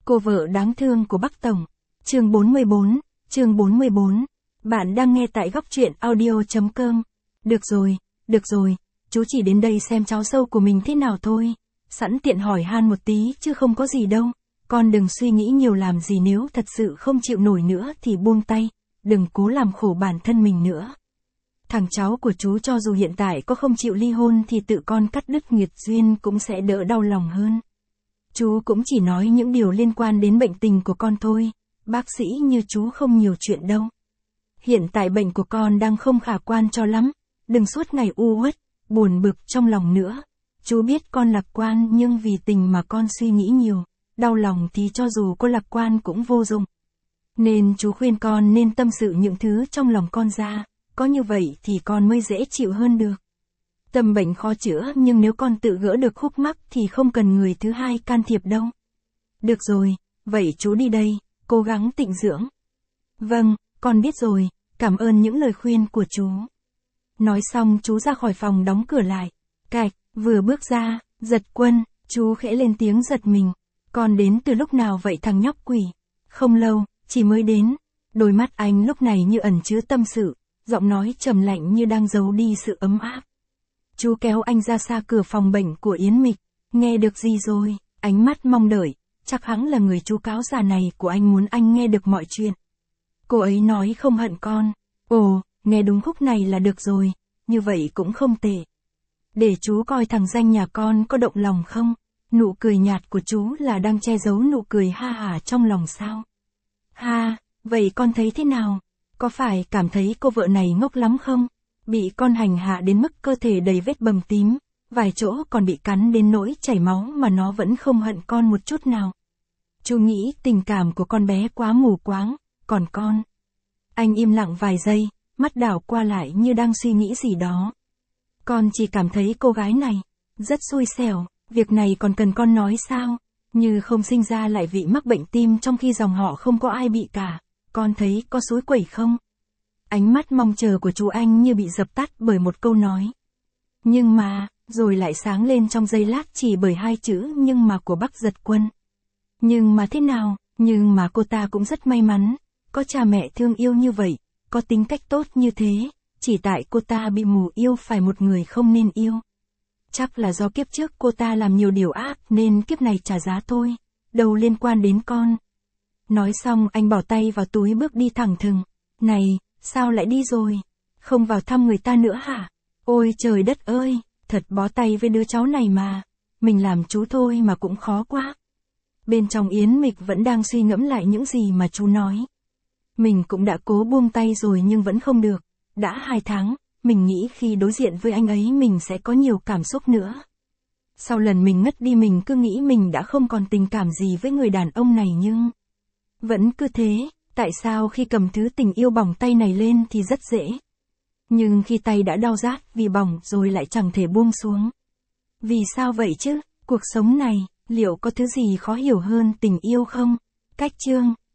Cô vợ đáng thương của Bắc Tổng. Chương 44. Bạn đang nghe tại góc truyện audio.com. Được rồi, chú chỉ đến đây xem cháu sâu của mình thế nào thôi. Sẵn tiện hỏi han một tí chứ không có gì đâu. Con đừng suy nghĩ nhiều làm gì, nếu thật sự không chịu nổi nữa thì buông tay, đừng cố làm khổ bản thân mình nữa. Thằng cháu của chú cho dù hiện tại có không chịu ly hôn thì tự con cắt đứt nghiệt duyên cũng sẽ đỡ đau lòng hơn. Chú cũng chỉ nói những điều liên quan đến bệnh tình của con thôi, bác sĩ như chú không nhiều chuyện đâu. Hiện tại bệnh của con đang không khả quan cho lắm, đừng suốt ngày u uất, buồn bực trong lòng nữa. Chú biết con lạc quan nhưng vì tình mà con suy nghĩ nhiều, đau lòng thì cho dù có lạc quan cũng vô dụng. Nên chú khuyên con nên tâm sự những thứ trong lòng con ra, có như vậy thì con mới dễ chịu hơn được. Tâm bệnh khó chữa nhưng nếu con tự gỡ được khúc mắc thì không cần người thứ hai can thiệp đâu. Được rồi, vậy chú đi đây, cố gắng tịnh dưỡng. Vâng, con biết rồi, cảm ơn những lời khuyên của chú. Nói xong chú ra khỏi phòng đóng cửa lại. Cạch, vừa bước ra, Giật Quân, chú khẽ lên tiếng giật mình. Con đến từ lúc nào vậy thằng nhóc quỷ? Không lâu, chỉ mới đến. Đôi mắt anh lúc này như ẩn chứa tâm sự, giọng nói trầm lạnh như đang giấu đi sự ấm áp. Chú kéo anh ra xa cửa phòng bệnh của Yến Mịch. Nghe được gì rồi? Ánh mắt mong đợi, chắc hẳn là người chú cáo già này của anh muốn anh nghe được mọi chuyện. Cô ấy nói không hận con. Ồ, nghe đúng khúc này là được rồi, như vậy cũng không tệ. Để chú coi thằng danh nhà con có động lòng không? Nụ cười nhạt của chú là đang che giấu nụ cười ha hả trong lòng sao? Ha, vậy con thấy thế nào? Có phải cảm thấy cô vợ này ngốc lắm không? Bị con hành hạ đến mức cơ thể đầy vết bầm tím, vài chỗ còn bị cắn đến nỗi chảy máu mà nó vẫn không hận con một chút nào. Chú nghĩ tình cảm của con bé quá mù quáng, còn con. Anh im lặng vài giây, mắt đảo qua lại như đang suy nghĩ gì đó. Con chỉ cảm thấy cô gái này rất xui xẻo, việc này còn cần con nói sao? Như không sinh ra lại bị mắc bệnh tim trong khi dòng họ không có ai bị cả. Con thấy có xối quẩy không? Ánh mắt mong chờ của chú anh như bị dập tắt bởi một câu nói. Nhưng mà, rồi lại sáng lên trong giây lát chỉ bởi hai chữ nhưng mà của bác Giật Quân. Nhưng mà thế nào? Nhưng mà cô ta cũng rất may mắn, có cha mẹ thương yêu như vậy, có tính cách tốt như thế, chỉ tại cô ta bị mù yêu phải một người không nên yêu. Chắc là do kiếp trước cô ta làm nhiều điều ác nên kiếp này trả giá thôi, đâu liên quan đến con. Nói xong anh bỏ tay vào túi bước đi thẳng thừng. Này, sao lại đi rồi? Không vào thăm người ta nữa hả? Ôi trời đất ơi, thật bó tay với đứa cháu này mà. Mình làm chú thôi mà cũng khó quá. Bên trong Yến Mịch vẫn đang suy ngẫm lại những gì mà chú nói. Mình cũng đã cố buông tay rồi nhưng vẫn không được. Đã 2 tháng, mình nghĩ khi đối diện với anh ấy mình sẽ có nhiều cảm xúc nữa. Sau lần mình ngất đi mình cứ nghĩ mình đã không còn tình cảm gì với người đàn ông này nhưng... Vẫn cứ thế, tại sao khi cầm thứ tình yêu bỏng tay này lên thì rất dễ. Nhưng khi tay đã đau rát vì bỏng rồi lại chẳng thể buông xuống. Vì sao vậy chứ? Cuộc sống này, liệu có thứ gì khó hiểu hơn tình yêu không? Cách chương